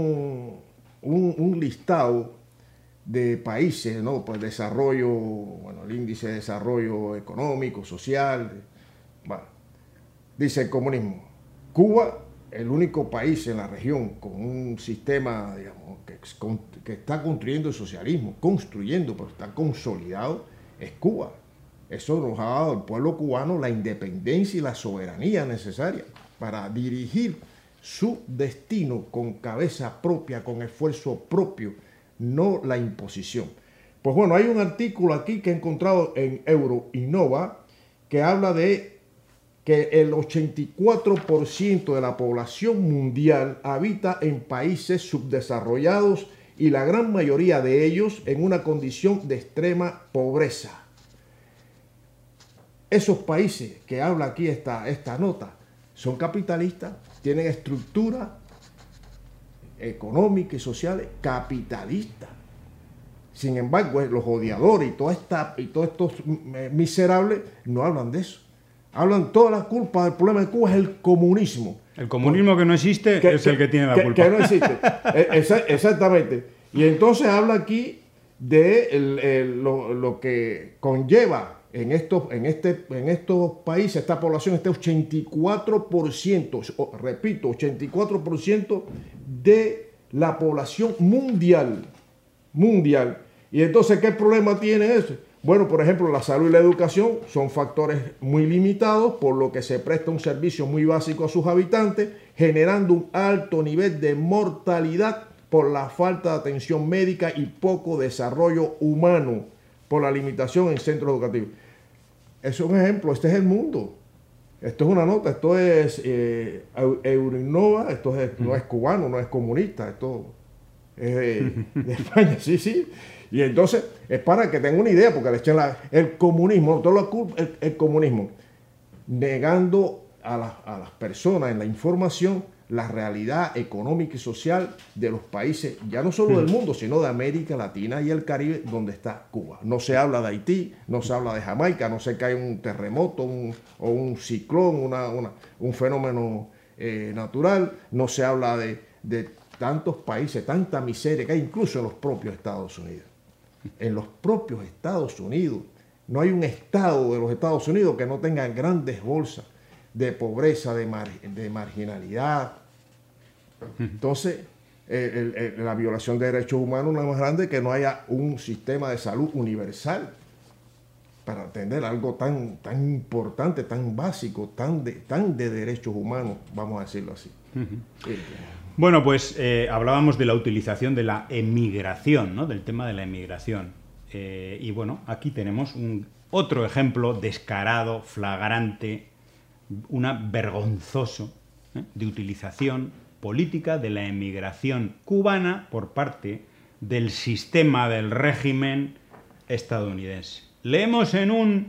un listado de países, ¿no? Pues desarrollo, bueno, el índice de desarrollo económico, social. Bueno, dice el comunismo. Cuba, el único país en la región con un sistema, digamos, que está construyendo el socialismo, pero está consolidado, es Cuba. Eso nos ha dado al pueblo cubano la independencia y la soberanía necesaria para dirigir su destino con cabeza propia, con esfuerzo propio, no la imposición. Pues bueno, hay un artículo aquí que he encontrado en Euroinnova que habla de que el 84% de la población mundial habita en países subdesarrollados y la gran mayoría de ellos en una condición de extrema pobreza. Esos países que habla aquí esta nota son capitalistas, tienen estructura económica y social capitalista. Sin embargo, los odiadores y todos estos miserables no hablan de eso. Hablan toda la culpa del problema de Cuba es el comunismo. El comunismo que no existe es el que tiene la culpa. Que no existe. Exactamente. Y entonces habla aquí de lo que conlleva en estos países, esta población, este 84%, repito, 84% de la población mundial. Y entonces, ¿qué problema tiene eso? Bueno, por ejemplo, la salud y la educación son factores muy limitados, por lo que se presta un servicio muy básico a sus habitantes, generando un alto nivel de mortalidad por la falta de atención médica y poco desarrollo humano por la limitación en centros educativos. Es un ejemplo, este es el mundo. Esto es una nota, esto es Euroinnova, no es cubano, no es comunista, esto es de España, sí. Y entonces, es para que tengan una idea, porque le echan el comunismo, el comunismo, negando a las personas en la información la realidad económica y social de los países, ya no solo del mundo, sino de América Latina y el Caribe, donde está Cuba. No se habla de Haití, no se habla de Jamaica, no se cae un terremoto o un ciclón, un fenómeno natural, no se habla de tantos países, tanta miseria que hay incluso en los propios Estados Unidos. En los propios Estados Unidos, no hay un estado de los Estados Unidos que no tenga grandes bolsas de pobreza, de marginalidad. Entonces, la violación de derechos humanos no es más grande que no haya un sistema de salud universal para atender algo tan importante, tan básico, tan de derechos humanos, vamos a decirlo así. Bueno, pues hablábamos de la utilización de la emigración, ¿no? Del tema de la emigración. Y bueno, aquí tenemos otro ejemplo descarado, flagrante, vergonzoso, de utilización política de la emigración cubana por parte del sistema del régimen estadounidense. Leemos en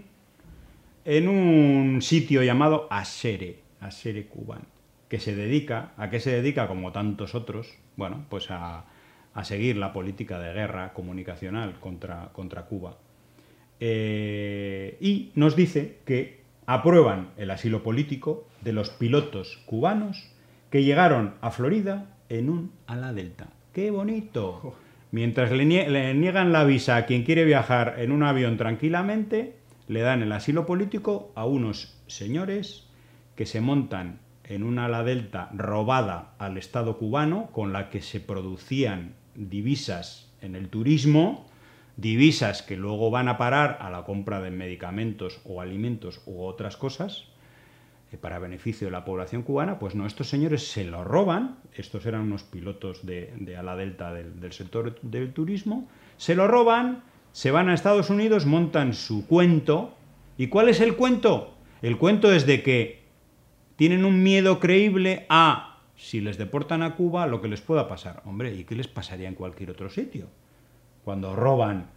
un sitio llamado Asere Cubano, que se dedica, ¿a qué se dedica? Como tantos otros, bueno, pues a seguir la política de guerra comunicacional contra Cuba. Y nos dice que aprueban el asilo político de los pilotos cubanos que llegaron a Florida en un ala delta. ¡Qué bonito! Mientras le niegan la visa a quien quiere viajar en un avión tranquilamente, le dan el asilo político a unos señores que se montan en una ala delta robada al Estado cubano, con la que se producían divisas en el turismo, divisas que luego van a parar a la compra de medicamentos o alimentos u otras cosas, para beneficio de la población cubana. Pues no, estos señores se lo roban, estos eran unos pilotos de ala delta del sector del turismo, se lo roban, se van a Estados Unidos, montan su cuento. ¿Y cuál es el cuento? El cuento es de que tienen un miedo creíble a, si les deportan a Cuba, lo que les pueda pasar. Hombre, ¿y qué les pasaría en cualquier otro sitio? Cuando roban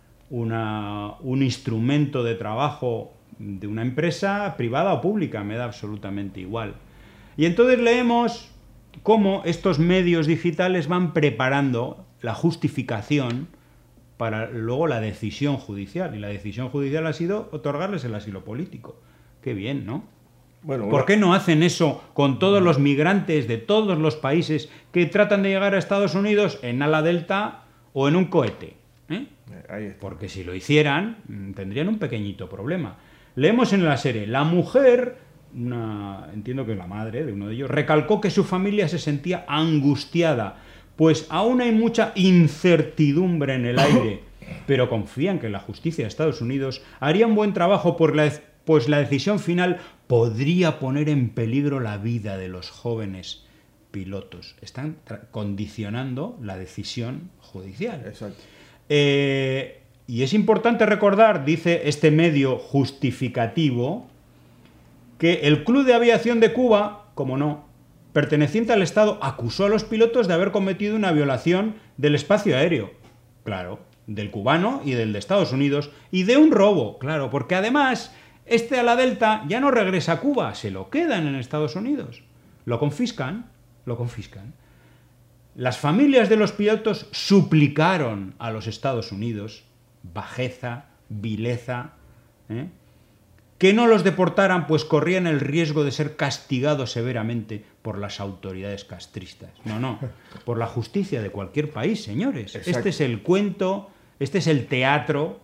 un instrumento de trabajo de una empresa privada o pública, me da absolutamente igual. Y entonces leemos cómo estos medios digitales van preparando la justificación para luego la decisión judicial. Y la decisión judicial ha sido otorgarles el asilo político. Qué bien, ¿no? Bueno, ¿Por qué no hacen eso con todos los migrantes de todos los países que tratan de llegar a Estados Unidos en ala delta o en un cohete? ahí está. Porque si lo hicieran, tendrían un pequeñito problema. Leemos en la serie, la mujer, entiendo que es la madre de uno de ellos, recalcó que su familia se sentía angustiada, pues aún hay mucha incertidumbre en el aire, pero confían que la justicia de Estados Unidos haría un buen trabajo, pues la decisión final podría poner en peligro la vida de los jóvenes pilotos. Están condicionando la decisión judicial. Exacto. Y es importante recordar, dice este medio justificativo, que el Club de Aviación de Cuba, como no, perteneciente al Estado, acusó a los pilotos de haber cometido una violación del espacio aéreo. Claro, del cubano y del de Estados Unidos, y de un robo, claro, porque además este ala delta ya no regresa a Cuba, se lo quedan en Estados Unidos. Lo confiscan. Las familias de los pilotos suplicaron a los Estados Unidos, bajeza, vileza, que no los deportaran, pues corrían el riesgo de ser castigados severamente por las autoridades castristas. No, por la justicia de cualquier país, señores. Exacto. Este es el cuento, este es el teatro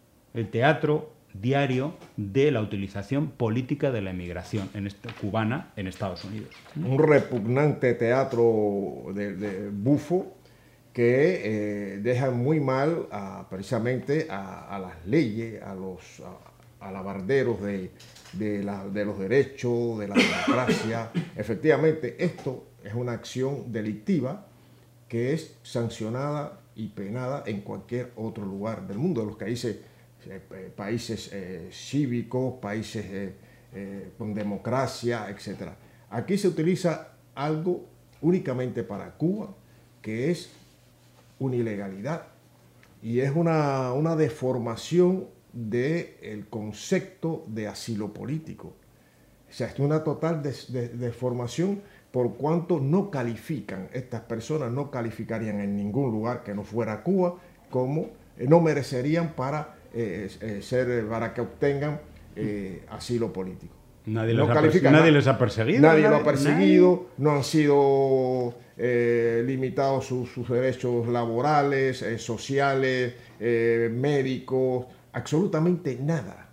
diario de la utilización política de la emigración cubana en Estados Unidos. Un repugnante teatro de bufo que deja muy mal precisamente a las leyes, a los alabarderos de los derechos, de la democracia. Efectivamente, esto es una acción delictiva que es sancionada y penada en cualquier otro lugar del mundo, de los países cívicos, países con democracia, etc. Aquí se utiliza algo únicamente para Cuba, que es una ilegalidad y es una deformación del concepto de asilo político. O sea, es una total deformación por cuanto no califican, estas personas no calificarían en ningún lugar que no fuera Cuba, como no merecerían para que obtengan asilo político. Nadie No les califican, les ha perseguido. Nadie lo ha perseguido, no han sido limitados sus derechos laborales, sociales, médicos, absolutamente nada.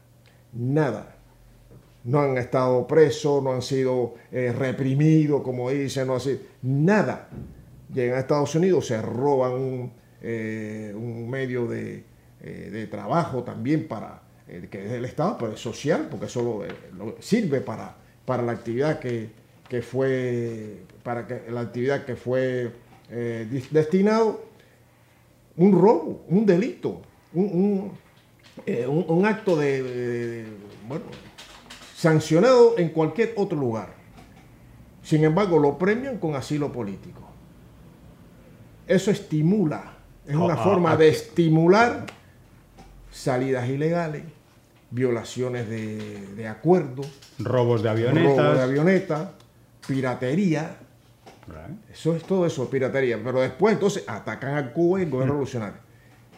No han estado presos, no han sido reprimidos, como dicen, no han sido nada. Llegan a Estados Unidos, se roban un medio de trabajo también que es del Estado, pero es social, porque eso sirve para la actividad que fue destinado. Un robo, un delito, un acto sancionado en cualquier otro lugar. Sin embargo, lo premian con asilo político. Eso estimula, es una forma de estimular salidas ilegales, violaciones de acuerdos, robos de avionetas, piratería. Eso es todo eso, piratería. Pero después entonces atacan a Cuba y el gobierno revolucionario.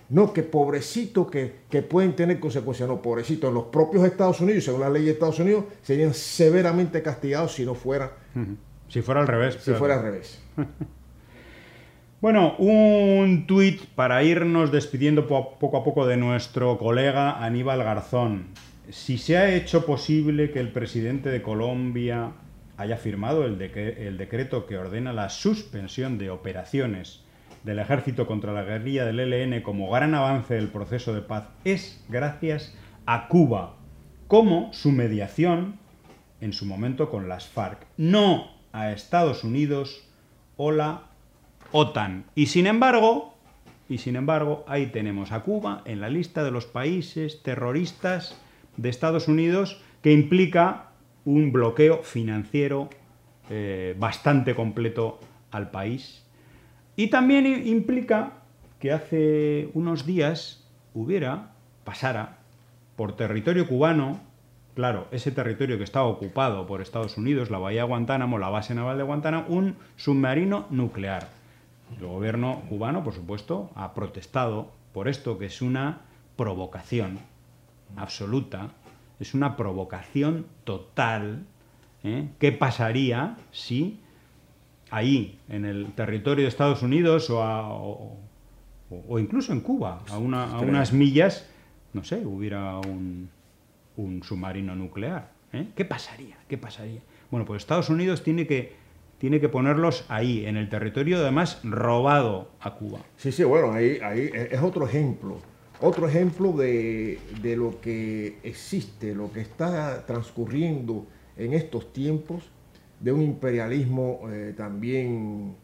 no, que pobrecito, que pueden tener consecuencias. No, pobrecito, en los propios Estados Unidos, según la ley de Estados Unidos, serían severamente castigados si no fuera... Si fuera al revés. Si fuera al revés. Bueno, un tuit para irnos despidiendo poco a poco de nuestro colega Aníbal Garzón. Si se ha hecho posible que el presidente de Colombia haya firmado el decreto que ordena la suspensión de operaciones del ejército contra la guerrilla del ELN como gran avance del proceso de paz, es gracias a Cuba, como su mediación en su momento con las FARC, no a Estados Unidos o la OTAN. Y sin embargo, ahí tenemos a Cuba en la lista de los países terroristas de Estados Unidos, que implica un bloqueo financiero bastante completo al país. Y también implica que hace unos días pasara por territorio cubano, claro, ese territorio que estaba ocupado por Estados Unidos, la bahía de Guantánamo, la base naval de Guantánamo, un submarino nuclear. El gobierno cubano, por supuesto, ha protestado por esto, que es una provocación absoluta, es una provocación total. ¿Qué pasaría si ahí, en el territorio de Estados Unidos o incluso en Cuba, a unas millas, no sé, hubiera un submarino nuclear? ¿Qué pasaría? ¿Qué pasaría? Bueno, pues Estados Unidos tiene que ponerlos ahí, en el territorio, además, robado a Cuba. Sí, bueno, ahí es otro ejemplo. Otro ejemplo de lo que existe, lo que está transcurriendo en estos tiempos, de un imperialismo también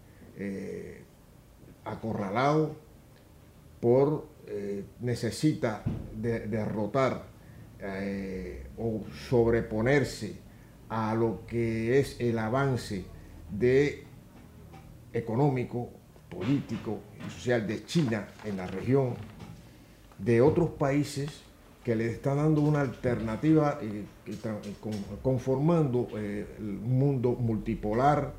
acorralado necesita derrotar o sobreponerse a lo que es el avance económico, político y social de China en la región, de otros países que le están dando una alternativa, conformando un mundo multipolar.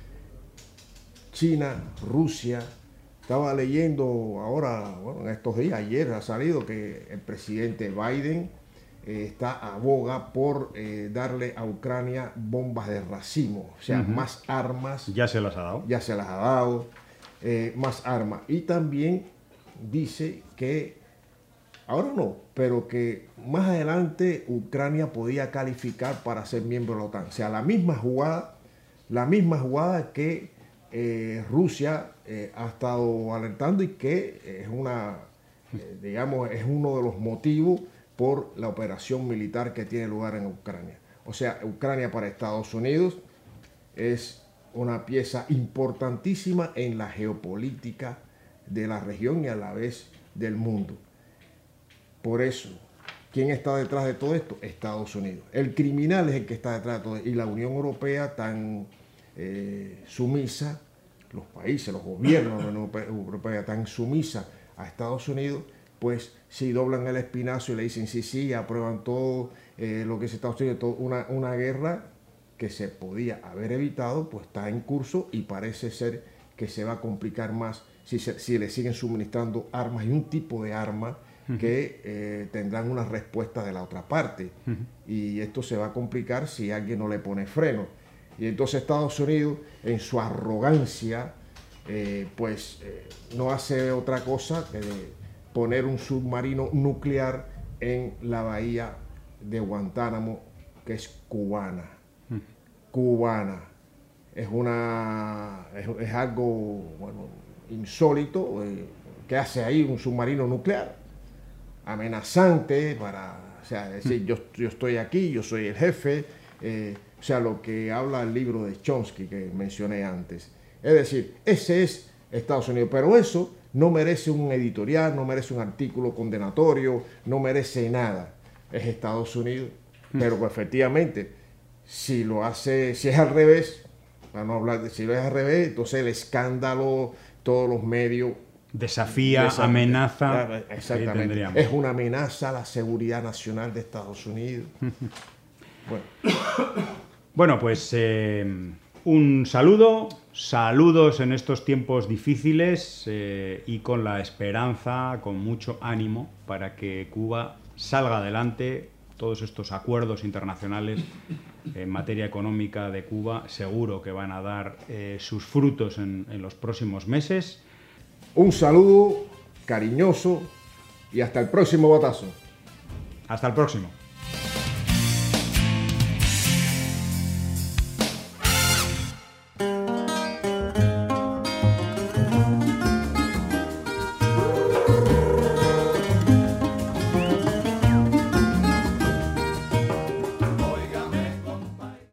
China, Rusia. Estaba leyendo ahora, en estos días, ayer ha salido que el presidente Biden aboga por darle a Ucrania bombas de racimo, o sea, más armas. Ya se las ha dado. Ya se las ha dado, más armas. Y también dice que ahora no, pero que más adelante Ucrania podía calificar para ser miembro de la OTAN. O sea, la misma jugada que Rusia ha estado alertando y que es es uno de los motivos por la operación militar que tiene lugar en Ucrania. O sea, Ucrania para Estados Unidos es una pieza importantísima en la geopolítica de la región y a la vez del mundo. Por eso, ¿quién está detrás de todo esto? Estados Unidos. El criminal es el que está detrás de todo esto. Y la Unión Europea tan sumisa, los países, los gobiernos de la Unión Europea tan sumisa a Estados Unidos, pues si doblan el espinazo y le dicen sí, aprueban todo lo que es Estados Unidos, una guerra que se podía haber evitado, pues está en curso y parece ser que se va a complicar más si le siguen suministrando armas y un tipo de arma que tendrán una respuesta de la otra parte. Y esto se va a complicar si alguien no le pone freno. Y entonces Estados Unidos, en su arrogancia, no hace otra cosa que poner un submarino nuclear en la bahía de Guantánamo, que es cubana. Cubana. Es algo insólito. ¿Qué hace ahí un submarino nuclear? Amenazante decir, yo estoy aquí, yo soy el jefe, lo que habla el libro de Chomsky que mencioné antes. Es decir, ese es Estados Unidos, pero eso no merece un editorial, no merece un artículo condenatorio, no merece nada. Es Estados Unidos, pero pues, efectivamente, si es al revés, para no hablar de si lo es al revés, entonces el escándalo, todos los medios desafía, amenaza. Exactamente. Es una amenaza a la seguridad nacional de Estados Unidos. Bueno, pues Un saludo, saludos en estos tiempos difíciles y con la esperanza, con mucho ánimo para que Cuba salga adelante. Todos estos acuerdos internacionales en materia económica de Cuba seguro que van a dar sus frutos en los próximos meses. Un saludo cariñoso y hasta el próximo batazo. Hasta el próximo.